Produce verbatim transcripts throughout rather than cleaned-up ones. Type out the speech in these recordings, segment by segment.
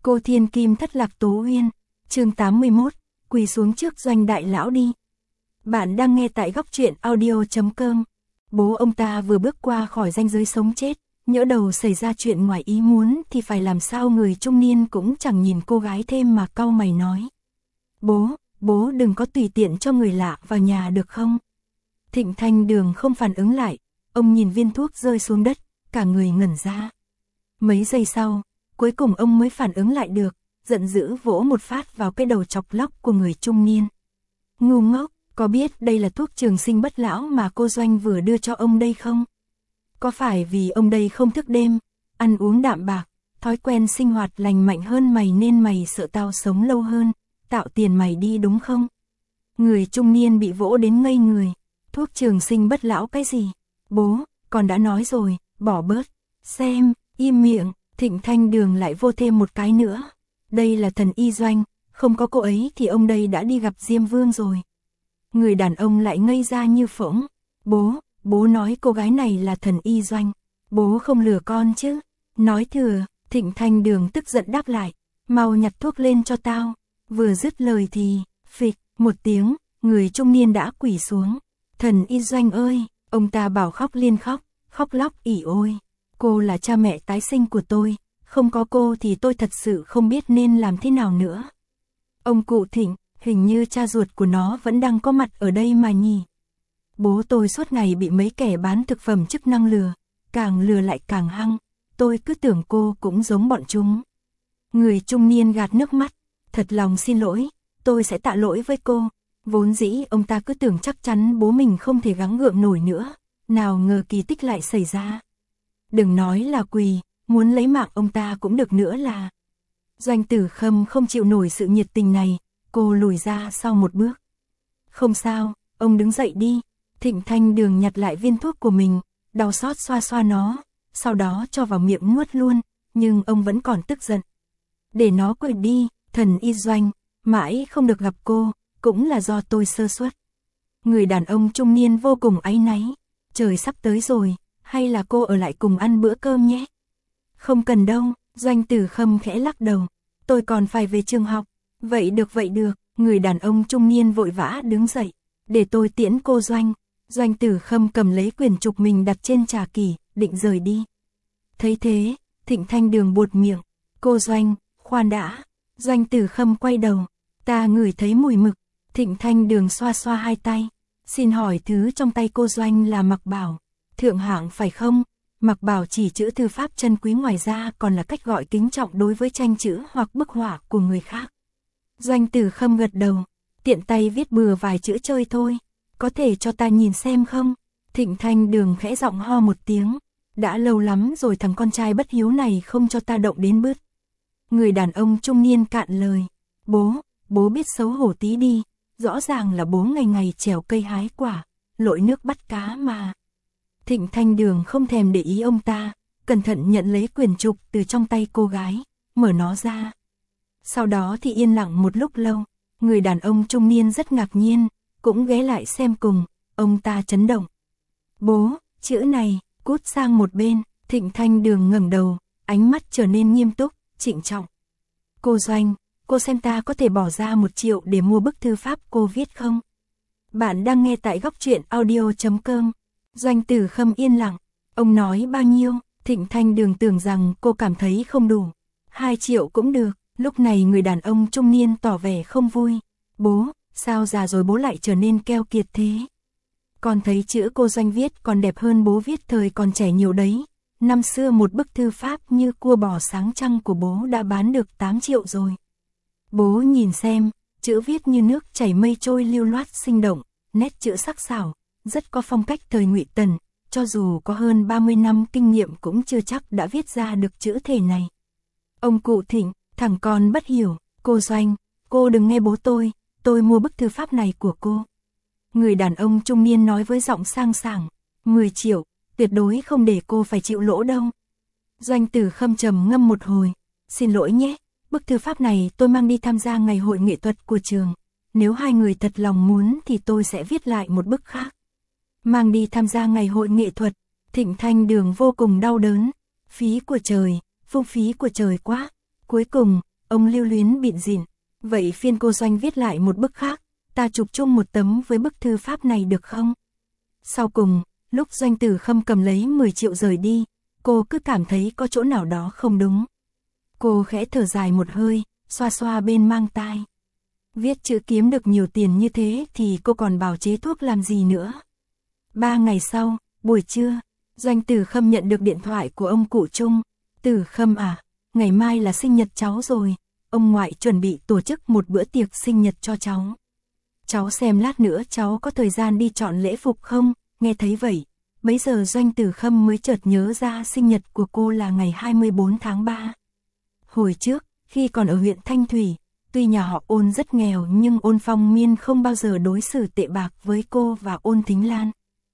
Cô thiên kim thất lạc Tố Uyên, chương tám mươi mốt, quỳ xuống trước Doanh đại lão đi. Bạn đang nghe tại góc truyện audio chấm com. Bố ông ta vừa bước qua khỏi ranh giới sống chết, nhỡ đầu xảy ra chuyện ngoài ý muốn thì phải làm sao. Người trung niên cũng chẳng nhìn cô gái thêm mà cau mày nói. Bố, bố đừng có tùy tiện cho người lạ vào nhà được không? Thịnh Thanh Đường không phản ứng lại, ông nhìn viên thuốc rơi xuống đất, cả người ngẩn ra. Mấy giây sau, cuối cùng ông mới phản ứng lại được, giận dữ vỗ một phát vào cái đầu chọc lóc của người trung niên. Ngu ngốc, có biết đây là thuốc trường sinh bất lão mà cô Doanh vừa đưa cho ông đây không? Có phải vì ông đây không thức đêm, ăn uống đạm bạc, thói quen sinh hoạt lành mạnh hơn mày nên mày sợ tao sống lâu hơn, tạo tiền mày đi đúng không? Người trung niên bị vỗ đến ngây người. Thuốc trường sinh bất lão cái gì? Bố, con đã nói rồi, bỏ bớt. Xem, im miệng. Thịnh Thanh Đường lại vô thêm một cái nữa. Đây là thần y Doanh, không có cô ấy thì ông đây đã đi gặp Diêm Vương rồi. Người đàn ông lại ngây ra như phỗng. Bố, bố nói cô gái này là thần y Doanh. Bố không lừa con chứ? Nói thừa. Thịnh Thanh Đường tức giận đáp lại. Mau nhặt thuốc lên cho tao. Vừa dứt lời thì, phịch, một tiếng, người trung niên đã quỳ xuống. Thần y Doanh ơi, ông ta bảo khóc liên khóc, khóc lóc ỉ ôi. Cô là cha mẹ tái sinh của tôi, không có cô thì tôi thật sự không biết nên làm thế nào nữa. Ông cụ Thịnh, hình như cha ruột của nó vẫn đang có mặt ở đây mà nhỉ. Bố tôi suốt ngày bị mấy kẻ bán thực phẩm chức năng lừa, càng lừa lại càng hăng, tôi cứ tưởng cô cũng giống bọn chúng. Người trung niên gạt nước mắt, thật lòng xin lỗi, tôi sẽ tạ lỗi với cô. Vốn dĩ ông ta cứ tưởng chắc chắn bố mình không thể gắng gượng nổi nữa, nào ngờ kỳ tích lại xảy ra. Đừng nói là quỳ, muốn lấy mạng ông ta cũng được nữa là. Doanh Tử Khâm không chịu nổi sự nhiệt tình này, cô lùi ra sau một bước. Không sao, ông đứng dậy đi. Thịnh Thanh Đường nhặt lại viên thuốc của mình, đau xót xoa xoa nó, sau đó cho vào miệng nuốt luôn, nhưng ông vẫn còn tức giận. Để nó quên đi, thần y Doanh, mãi không được gặp cô, cũng là do tôi sơ suất. Người đàn ông trung niên vô cùng áy náy, trời sắp tới rồi, hay là cô ở lại cùng ăn bữa cơm nhé? Không cần đâu, Doanh Tử Khâm khẽ lắc đầu, tôi còn phải về trường học. Vậy được vậy được, người đàn ông trung niên vội vã đứng dậy, để tôi tiễn cô Doanh. Doanh Tử Khâm cầm lấy quyển trục mình đặt trên trà kỷ, định rời đi. Thấy thế, Thịnh Thanh Đường buột miệng, cô Doanh, khoan đã. Doanh Tử Khâm quay đầu, ta ngửi thấy mùi mực. Thịnh Thanh Đường xoa xoa hai tay, xin hỏi thứ trong tay cô Doanh là mặc bảo, thượng hạng phải không? Mặc bảo chỉ chữ thư pháp chân quý, ngoài ra còn là cách gọi kính trọng đối với tranh chữ hoặc bức họa của người khác. Doanh Tử Khâm gật đầu, tiện tay viết bừa vài chữ chơi thôi, có thể cho ta nhìn xem không? Thịnh Thanh Đường khẽ giọng ho một tiếng, đã lâu lắm rồi thằng con trai bất hiếu này không cho ta động đến bứt. Người đàn ông trung niên cạn lời, bố, bố biết xấu hổ tí đi. Rõ ràng là bố ngày ngày trèo cây hái quả, lội nước bắt cá mà. Thịnh Thanh Đường không thèm để ý ông ta, cẩn thận nhận lấy quyển trục từ trong tay cô gái, mở nó ra. Sau đó thì yên lặng một lúc lâu, người đàn ông trung niên rất ngạc nhiên, cũng ghé lại xem cùng, ông ta chấn động. Bố, chữ này, cút sang một bên. Thịnh Thanh Đường ngẩng đầu, ánh mắt trở nên nghiêm túc, trịnh trọng. Cô Doanh, cô xem ta có thể bỏ ra một triệu để mua bức thư pháp cô viết không? Bạn đang nghe tại góc truyện audio chấm com. Doanh Tử Khâm yên lặng. Ông nói bao nhiêu? Thịnh Thanh Đường tưởng rằng cô cảm thấy không đủ. Hai triệu cũng được. Lúc này người đàn ông trung niên tỏ vẻ không vui. Bố, sao già rồi bố lại trở nên keo kiệt thế? Con thấy chữ cô Doanh viết còn đẹp hơn bố viết thời còn trẻ nhiều đấy. Năm xưa một bức thư pháp như cua bò sáng trăng của bố đã bán được tám triệu rồi. Bố nhìn xem, chữ viết như nước chảy mây trôi lưu loát sinh động, nét chữ sắc sảo, rất có phong cách thời Ngụy Tần, cho dù có hơn ba mươi năm kinh nghiệm cũng chưa chắc đã viết ra được chữ thể này. Ông cụ Thịnh, thằng con bất hiểu, cô Doanh, cô đừng nghe bố tôi, tôi mua bức thư pháp này của cô. Người đàn ông trung niên nói với giọng sang sảng, mười triệu, tuyệt đối không để cô phải chịu lỗ đâu. Doanh Tử Khâm trầm ngâm một hồi, xin lỗi nhé. Bức thư pháp này tôi mang đi tham gia ngày hội nghệ thuật của trường. Nếu hai người thật lòng muốn thì tôi sẽ viết lại một bức khác. Mang đi tham gia ngày hội nghệ thuật. Thịnh Thanh Đường vô cùng đau đớn. Phí của trời, phung phí của trời quá. Cuối cùng, ông lưu luyến bịn rỉn. Vậy phiên cô Doanh viết lại một bức khác, ta chụp chung một tấm với bức thư pháp này được không? Sau cùng, lúc Doanh Tử Khâm cầm lấy mười triệu rời đi, cô cứ cảm thấy có chỗ nào đó không đúng. Cô khẽ thở dài một hơi, xoa xoa bên mang tai. Viết chữ kiếm được nhiều tiền như thế thì cô còn bào chế thuốc làm gì nữa. Ba ngày sau, buổi trưa, Doanh Tử Khâm nhận được điện thoại của ông cụ Trung. Tử Khâm à, ngày mai là sinh nhật cháu rồi, ông ngoại chuẩn bị tổ chức một bữa tiệc sinh nhật cho cháu. Cháu xem lát nữa cháu có thời gian đi chọn lễ phục không? Nghe thấy vậy, bấy giờ Doanh Tử Khâm mới chợt nhớ ra sinh nhật của cô là ngày hai mươi bốn tháng ba. Hồi trước, khi còn ở huyện Thanh Thủy, tuy nhà họ Ôn rất nghèo nhưng Ôn Phong Miên không bao giờ đối xử tệ bạc với cô và Ôn Thính Lan.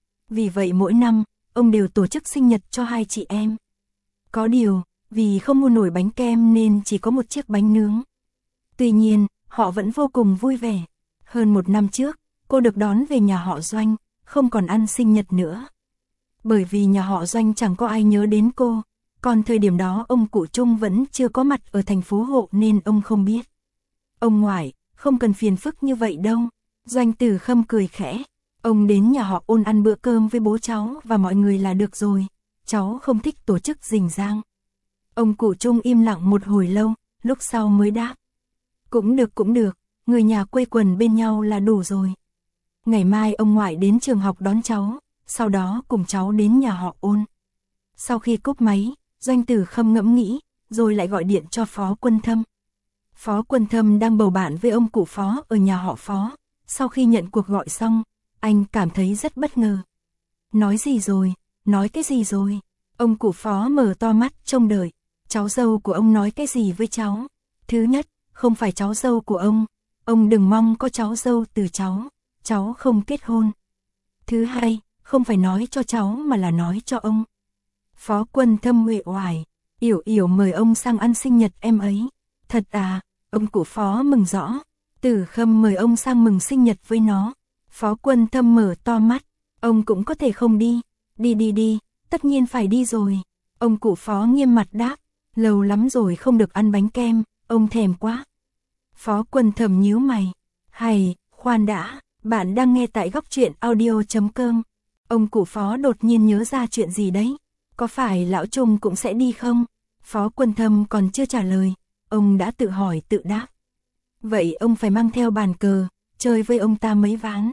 Vì vậy mỗi năm, ông đều tổ chức sinh nhật cho hai chị em. Có điều, vì không mua nổi bánh kem nên chỉ có một chiếc bánh nướng. Tuy nhiên, họ vẫn vô cùng vui vẻ. Hơn một năm trước, cô được đón về nhà họ Doanh, không còn ăn sinh nhật nữa. Bởi vì nhà họ Doanh chẳng có ai nhớ đến cô, còn thời điểm đó ông cụ Trung vẫn chưa có mặt ở thành phố Hộ nên ông không biết. Ông ngoại, không cần phiền phức như vậy đâu. Doanh Tử Khâm cười khẽ. Ông đến nhà họ Ôn ăn bữa cơm với bố cháu và mọi người là được rồi. Cháu không thích tổ chức rình rang. Ông cụ Trung im lặng một hồi lâu, lúc sau mới đáp. Cũng được cũng được, người nhà quây quần bên nhau là đủ rồi. Ngày mai ông ngoại đến trường học đón cháu, sau đó cùng cháu đến nhà họ Ôn. Sau khi cúp máy, Doanh Tử Khâm ngẫm nghĩ, rồi lại gọi điện cho Phó Quân Thâm. Phó Quân Thâm đang bầu bạn với ông cụ Phó ở nhà họ Phó. Sau khi nhận cuộc gọi xong, anh cảm thấy rất bất ngờ. Nói gì rồi, nói cái gì rồi? Ông cụ Phó mở to mắt trông đợi. Cháu dâu của ông nói cái gì với cháu? Thứ nhất, không phải cháu dâu của ông. Ông đừng mong có cháu dâu từ cháu. Cháu không kết hôn. Thứ hai, không phải nói cho cháu mà là nói cho ông. Phó Quân Thâm uể oải. Yểu Yểu mời ông sang ăn sinh nhật em ấy. Thật à? Ông cụ Phó mừng rõ. Tử Khâm mời ông sang mừng sinh nhật với nó. Phó Quân Thâm mở to mắt. Ông cũng có thể không đi. Đi đi đi, tất nhiên phải đi rồi. Ông cụ Phó nghiêm mặt đáp. Lâu lắm rồi không được ăn bánh kem, ông thèm quá. Phó Quân Thâm nhíu mày. Hay, khoan đã, bạn đang nghe tại góc truyện audio chấm com. Ông cụ Phó đột nhiên nhớ ra chuyện gì đấy. Có phải lão Trung cũng sẽ đi không? Phó Quân Thâm còn chưa trả lời. Ông đã tự hỏi tự đáp. Vậy ông phải mang theo bàn cờ, chơi với ông ta mấy ván.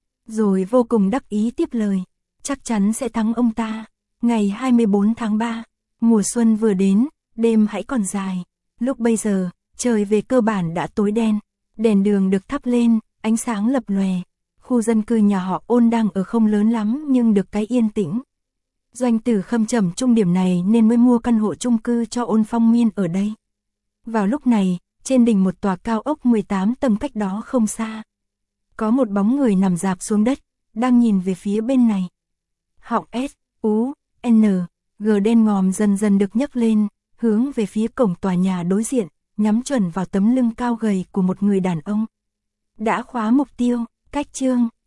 Rồi vô cùng đắc ý tiếp lời. Chắc chắn sẽ thắng ông ta. Ngày hai mươi bốn tháng ba, mùa xuân vừa đến, đêm hãy còn dài. Lúc bây giờ, trời về cơ bản đã tối đen. Đèn đường được thắp lên, ánh sáng lập lòe. Khu dân cư nhà họ Ôn đang ở không lớn lắm nhưng được cái yên tĩnh. Doanh Tử Khâm trầm trung điểm này nên mới mua căn hộ chung cư cho Ôn Phong Miên ở đây. Vào lúc này, trên đỉnh một tòa cao ốc mười tám tầng cách đó không xa, có một bóng người nằm rạp xuống đất, đang nhìn về phía bên này. Họng S, U, N, G đen ngòm dần dần được nhấc lên, hướng về phía cổng tòa nhà đối diện, nhắm chuẩn vào tấm lưng cao gầy của một người đàn ông. Đã khóa mục tiêu, cách chương.